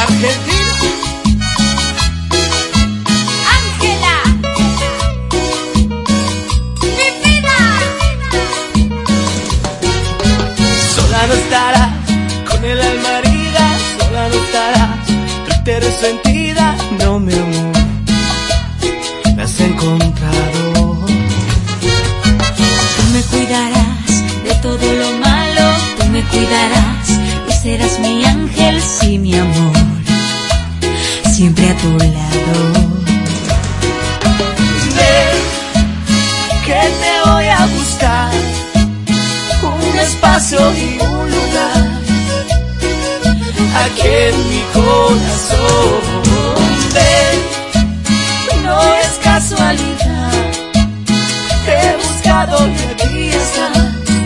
Argentina. Ángela, mi vida. Sola no estarás, con el alma herida, sola no estarás, triste y resentida, no mi amor, me has encontrado. Tú me cuidarás de todo lo malo, tú me cuidarás y serás mi ángel, sí mi amor, siempre a tu lado. Ven, que te voy a buscar un espacio y un lugar aquí en mi corazón. Ven, no es casualidad, te he buscado y aquí estás,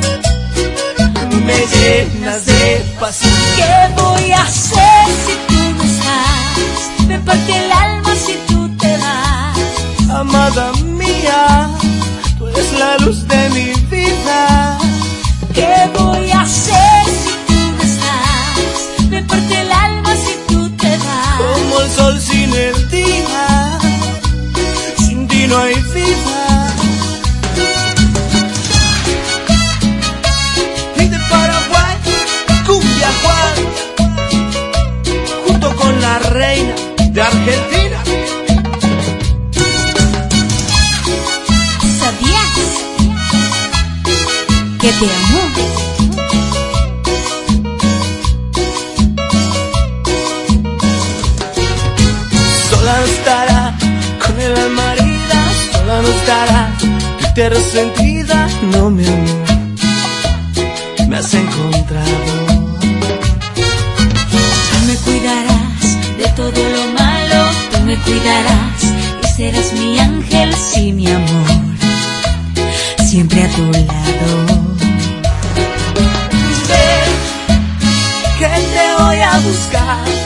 me llenas de pasión. ¿Qué voy a hacer si tú no estás? Me parte el alma si tú te vas. Amada mía, tú eres la luz de mi vida. ¿Qué voy a hacer si tú no estás? Me parte el alma si tú te vas. Como el sol sin el día, sin ti no hay vida. Y de Paraguay, Cumbia Juan, junto con la reina de Argentina. ¿Sabías que te amo? Sola no estará, con el alma herida, sola no estará, triste y resentida, no mi amor, me has encontrado. Tú me cuidarás de todo lo malo, tú me cuidarás y serás mi ángel, sí mi amor, siempre a tu lado. Ven, que te voy a buscar